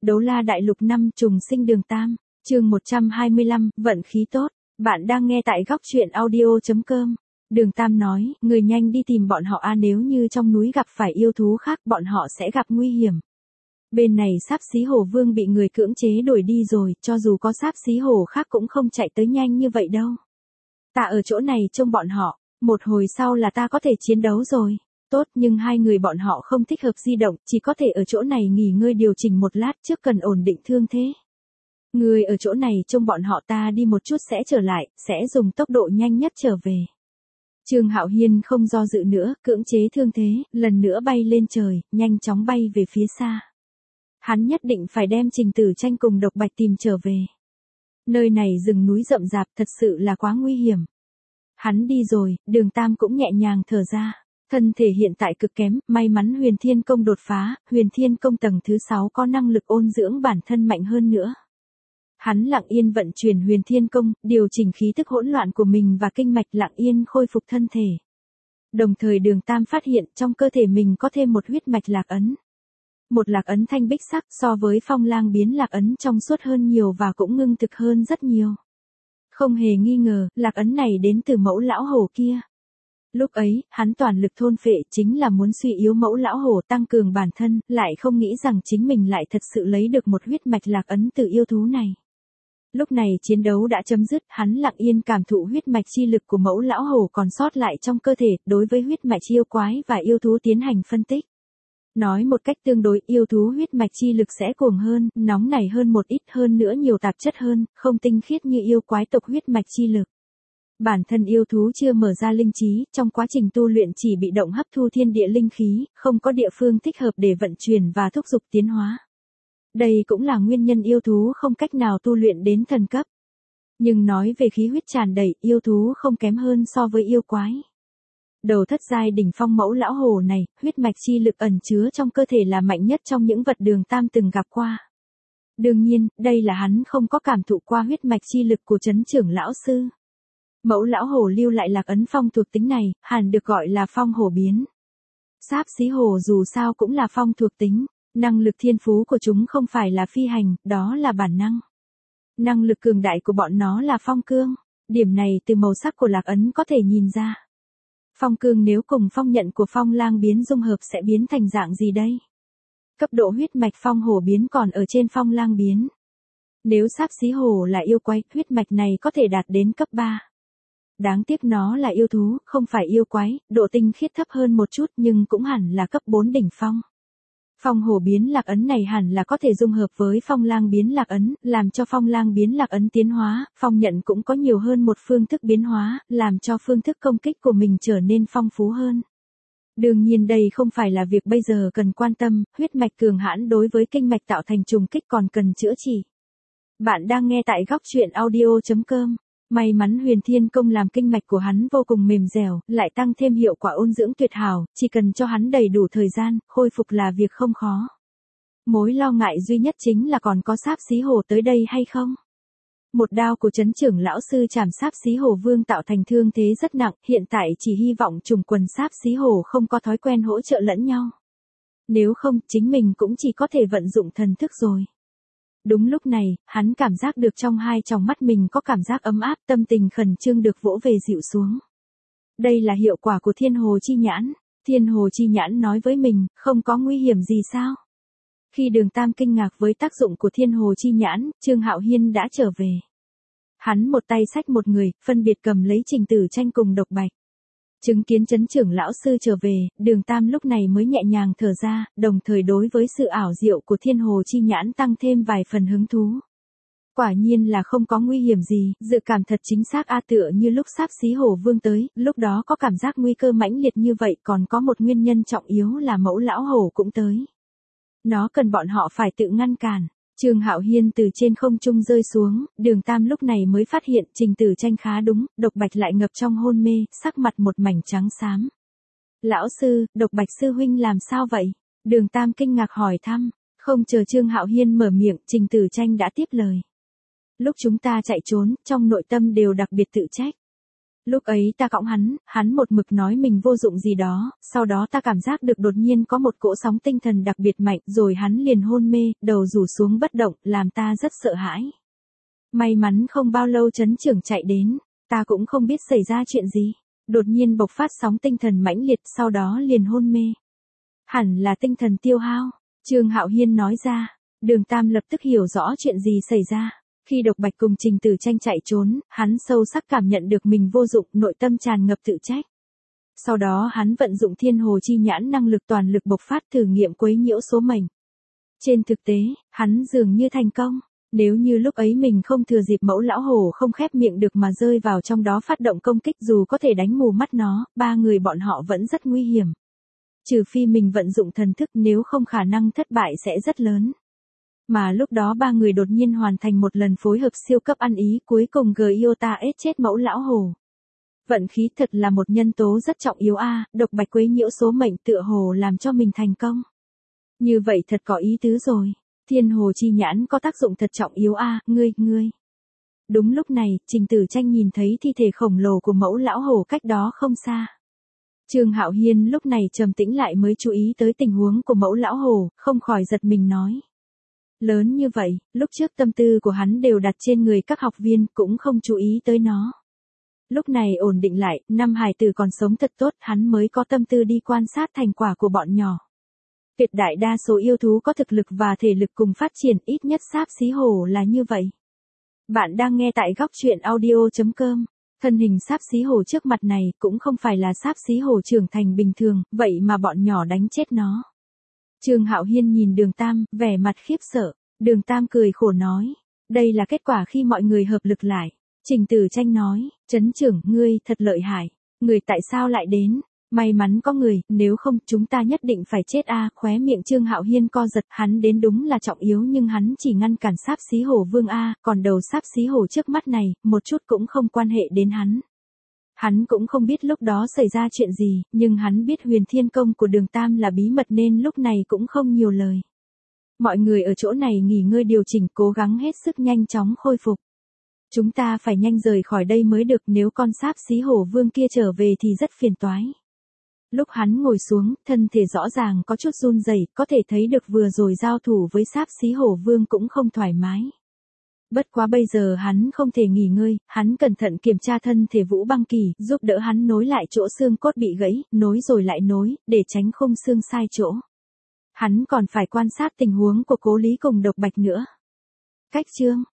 Đấu La Đại Lục 5 trùng sinh Đường Tam, chương 125, vận khí tốt. Bạn đang nghe tại góc truyện audio.com. Đường Tam nói, người nhanh đi tìm bọn họ nếu như trong núi gặp phải yêu thú khác bọn họ sẽ gặp nguy hiểm. Bên này Sáp Xí Hổ Vương bị người cưỡng chế đuổi đi rồi, cho dù có Sáp Xí Hổ khác cũng không chạy tới nhanh như vậy đâu. Ta ở chỗ này trông bọn họ, một hồi sau là ta có thể chiến đấu rồi. Tốt, nhưng hai người bọn họ không thích hợp di động, chỉ có thể ở chỗ này nghỉ ngơi điều chỉnh một lát trước cần ổn định thương thế. Người ở chỗ này trông bọn họ, ta đi một chút sẽ trở lại, sẽ dùng tốc độ nhanh nhất trở về. Trương Hạo Hiên không do dự nữa, cưỡng chế thương thế, lần nữa bay lên trời, nhanh chóng bay về phía xa. Hắn nhất định phải đem Trình Tử Tranh cùng Độc Bạch tìm trở về. Nơi này rừng núi rậm rạp thật sự là quá nguy hiểm. Hắn đi rồi, Đường Tam cũng nhẹ nhàng thở ra. Thân thể hiện tại cực kém, may mắn Huyền Thiên Công đột phá, Huyền Thiên Công tầng thứ 6 có năng lực ôn dưỡng bản thân mạnh hơn nữa. Hắn lặng yên vận chuyển Huyền Thiên Công, điều chỉnh khí tức hỗn loạn của mình và kinh mạch, lặng yên khôi phục thân thể. Đồng thời Đường Tam phát hiện trong cơ thể mình có thêm một huyết mạch lạc ấn. Một lạc ấn thanh bích sắc, so với Phong Lang biến lạc ấn trong suốt hơn nhiều và cũng ngưng thực hơn rất nhiều. Không hề nghi ngờ, lạc ấn này đến từ mẫu lão hổ kia. Lúc ấy, hắn toàn lực thôn phệ chính là muốn suy yếu mẫu lão hổ, tăng cường bản thân, lại không nghĩ rằng chính mình lại thật sự lấy được một huyết mạch lạc ấn từ yêu thú này. Lúc này chiến đấu đã chấm dứt, hắn lặng yên cảm thụ huyết mạch chi lực của mẫu lão hổ còn sót lại trong cơ thể, đối với huyết mạch yêu quái và yêu thú tiến hành phân tích. Nói một cách tương đối, yêu thú huyết mạch chi lực sẽ cuồng hơn, nóng nảy hơn một ít, hơn nữa nhiều tạp chất hơn, không tinh khiết như yêu quái tộc huyết mạch chi lực. Bản thân yêu thú chưa mở ra linh trí, trong quá trình tu luyện chỉ bị động hấp thu thiên địa linh khí, không có địa phương thích hợp để vận chuyển và thúc giục tiến hóa. Đây cũng là nguyên nhân yêu thú không cách nào tu luyện đến thần cấp. Nhưng nói về khí huyết tràn đầy, yêu thú không kém hơn so với yêu quái. Đầu thất giai đỉnh phong mẫu lão hổ này, huyết mạch chi lực ẩn chứa trong cơ thể là mạnh nhất trong những vật Đường Tam từng gặp qua. Đương nhiên, đây là hắn không có cảm thụ qua huyết mạch chi lực của Trấn Trưởng lão sư. Mẫu lão hổ lưu lại lạc ấn phong thuộc tính này, hẳn được gọi là phong hổ biến. Sáp Xí Hổ dù sao cũng là phong thuộc tính, năng lực thiên phú của chúng không phải là phi hành, đó là bản năng. Năng lực cường đại của bọn nó là phong cương, điểm này từ màu sắc của lạc ấn có thể nhìn ra. Phong cương nếu cùng phong nhận của Phong Lang biến dung hợp sẽ biến thành dạng gì đây? Cấp độ huyết mạch phong hổ biến còn ở trên Phong Lang biến. Nếu Sáp Xí Hổ là yêu quái, huyết mạch này có thể đạt đến cấp 3. Đáng tiếc nó là yêu thú, không phải yêu quái, độ tinh khiết thấp hơn một chút nhưng cũng hẳn là cấp 4 đỉnh phong. Phong hổ biến lạc ấn này hẳn là có thể dung hợp với Phong Lang biến lạc ấn, làm cho Phong Lang biến lạc ấn tiến hóa, phong nhận cũng có nhiều hơn một phương thức biến hóa, làm cho phương thức công kích của mình trở nên phong phú hơn. Đương nhiên đây không phải là việc bây giờ cần quan tâm, huyết mạch cường hãn đối với kinh mạch tạo thành trùng kích còn cần chữa trị. Bạn đang nghe tại góc truyện audio.com. May mắn Huyền Thiên Công làm kinh mạch của hắn vô cùng mềm dẻo, lại tăng thêm hiệu quả ôn dưỡng tuyệt hảo, chỉ cần cho hắn đầy đủ thời gian, khôi phục là việc không khó. Mối lo ngại duy nhất chính là còn có Sáp Xí Hổ tới đây hay không? Một đao của Trấn Trưởng lão sư chảm Sáp Xí Hổ Vương tạo thành thương thế rất nặng, hiện tại chỉ hy vọng trùng quần Sáp Xí Hổ không có thói quen hỗ trợ lẫn nhau. Nếu không, chính mình cũng chỉ có thể vận dụng thần thức rồi. Đúng lúc này, hắn cảm giác được trong hai tròng mắt mình có cảm giác ấm áp, tâm tình khẩn trương được vỗ về dịu xuống. Đây là hiệu quả của Thiên Hồ Chi Nhãn. Thiên Hồ Chi Nhãn nói với mình, không có nguy hiểm gì sao? Khi Đường Tam kinh ngạc với tác dụng của Thiên Hồ Chi Nhãn, Trương Hạo Hiên đã trở về. Hắn một tay xách một người, phân biệt cầm lấy Trình Tử Tranh cùng Độc Bạch. Chứng kiến Trấn Trưởng lão sư trở về, Đường Tam lúc này mới nhẹ nhàng thở ra, đồng thời đối với sự ảo diệu của Thiên Hồ Chi Nhãn tăng thêm vài phần hứng thú. Quả nhiên là không có nguy hiểm gì, dự cảm thật chính xác tựa như lúc Sáp Xí Hổ Vương tới, lúc đó có cảm giác nguy cơ mãnh liệt như vậy, còn có một nguyên nhân trọng yếu là mẫu lão hổ cũng tới. Nó cần bọn họ phải tự ngăn cản. Trương Hạo Hiên từ trên không trung rơi xuống, Đường Tam lúc này mới phát hiện Trình Tử Tranh khá đúng, Độc Bạch lại ngập trong hôn mê, sắc mặt một mảnh trắng xám. Lão sư, Độc Bạch sư huynh làm sao vậy? Đường Tam kinh ngạc hỏi thăm, không chờ Trương Hạo Hiên mở miệng, Trình Tử Tranh đã tiếp lời. Lúc chúng ta chạy trốn, trong nội tâm đều đặc biệt tự trách. Lúc ấy ta cõng hắn một mực nói mình vô dụng gì đó, sau đó ta cảm giác được đột nhiên có một cỗ sóng tinh thần đặc biệt mạnh, rồi hắn liền hôn mê, đầu rủ xuống bất động, làm ta rất sợ hãi. May mắn không bao lâu trấn trưởng chạy đến, ta cũng không biết xảy ra chuyện gì. Đột nhiên bộc phát sóng tinh thần mãnh liệt, sau đó liền hôn mê. Hẳn là tinh thần tiêu hao, Trương Hạo Hiên nói ra. Đường Tam lập tức hiểu rõ chuyện gì xảy ra. Khi Độc Bạch cùng Trình Tử Tranh chạy trốn, hắn sâu sắc cảm nhận được mình vô dụng, nội tâm tràn ngập tự trách. Sau đó hắn vận dụng Thiên Hồ Chi Nhãn năng lực toàn lực bộc phát thử nghiệm quấy nhiễu số mệnh. Trên thực tế, hắn dường như thành công. Nếu như lúc ấy mình không thừa dịp Mẫu Lão Hổ không khép miệng được mà rơi vào trong đó phát động công kích, dù có thể đánh mù mắt nó, ba người bọn họ vẫn rất nguy hiểm. Trừ phi mình vận dụng thần thức, nếu không khả năng thất bại sẽ rất lớn. Mà lúc đó ba người đột nhiên hoàn thành một lần phối hợp siêu cấp ăn ý, cuối cùng Gyota ết chết Mẫu Lão Hổ. Vận khí thật là một nhân tố rất trọng yếu a. Độc Bạch quấy nhiễu số mệnh tựa hồ làm cho mình thành công. Như vậy thật có ý tứ rồi. Thiên Hồ Chi Nhãn có tác dụng thật trọng yếu a, ngươi. Đúng lúc này, Trình Tử Tranh nhìn thấy thi thể khổng lồ của Mẫu Lão Hổ cách đó không xa. Trương Hạo Hiên lúc này trầm tĩnh lại mới chú ý tới tình huống của Mẫu Lão Hổ, không khỏi giật mình nói. Lớn như vậy, lúc trước tâm tư của hắn đều đặt trên người các học viên, cũng không chú ý tới nó. Lúc này ổn định lại, năm hài tử còn sống thật tốt, hắn mới có tâm tư đi quan sát thành quả của bọn nhỏ. Tuyệt đại đa số yêu thú có thực lực và thể lực cùng phát triển, ít nhất Sáp Xí Hổ là như vậy. Bạn đang nghe tại góc truyện audio.com. Thân hình Sáp Xí Hổ trước mặt này cũng không phải là Sáp Xí Hổ trưởng thành bình thường, vậy mà bọn nhỏ đánh chết nó. Trương Hạo Hiên nhìn Đường Tam, vẻ mặt khiếp sợ. Đường Tam cười khổ nói, đây là kết quả khi mọi người hợp lực lại. Trình Tử Tranh nói, trấn trưởng, ngươi thật lợi hại. Người tại sao lại đến? May mắn có người, nếu không chúng ta nhất định phải chết a. Khóe miệng Trương Hạo Hiên co giật, hắn đến đúng là trọng yếu nhưng hắn chỉ ngăn cản Sáp Xí Hổ Vương a, còn đầu Sáp Xí Hổ trước mắt này, một chút cũng không quan hệ đến hắn. Hắn cũng không biết lúc đó xảy ra chuyện gì, nhưng hắn biết Huyền Thiên Công của Đường Tam là bí mật nên lúc này cũng không nhiều lời. Mọi người ở chỗ này nghỉ ngơi điều chỉnh, cố gắng hết sức nhanh chóng khôi phục. Chúng ta phải nhanh rời khỏi đây mới được, nếu con Sáp Xí Hổ Vương kia trở về thì rất phiền toái. Lúc hắn ngồi xuống, thân thể rõ ràng có chút run rẩy, có thể thấy được vừa rồi giao thủ với Sáp Xí Hổ Vương cũng không thoải mái. Bất quá bây giờ hắn không thể nghỉ ngơi, hắn cẩn thận kiểm tra thân thể Vũ Băng Kỳ, giúp đỡ hắn nối lại chỗ xương cốt bị gãy, nối rồi lại nối, để tránh khung xương sai chỗ. Hắn còn phải quan sát tình huống của Cố Lý cùng Độc Bạch nữa. Cách chương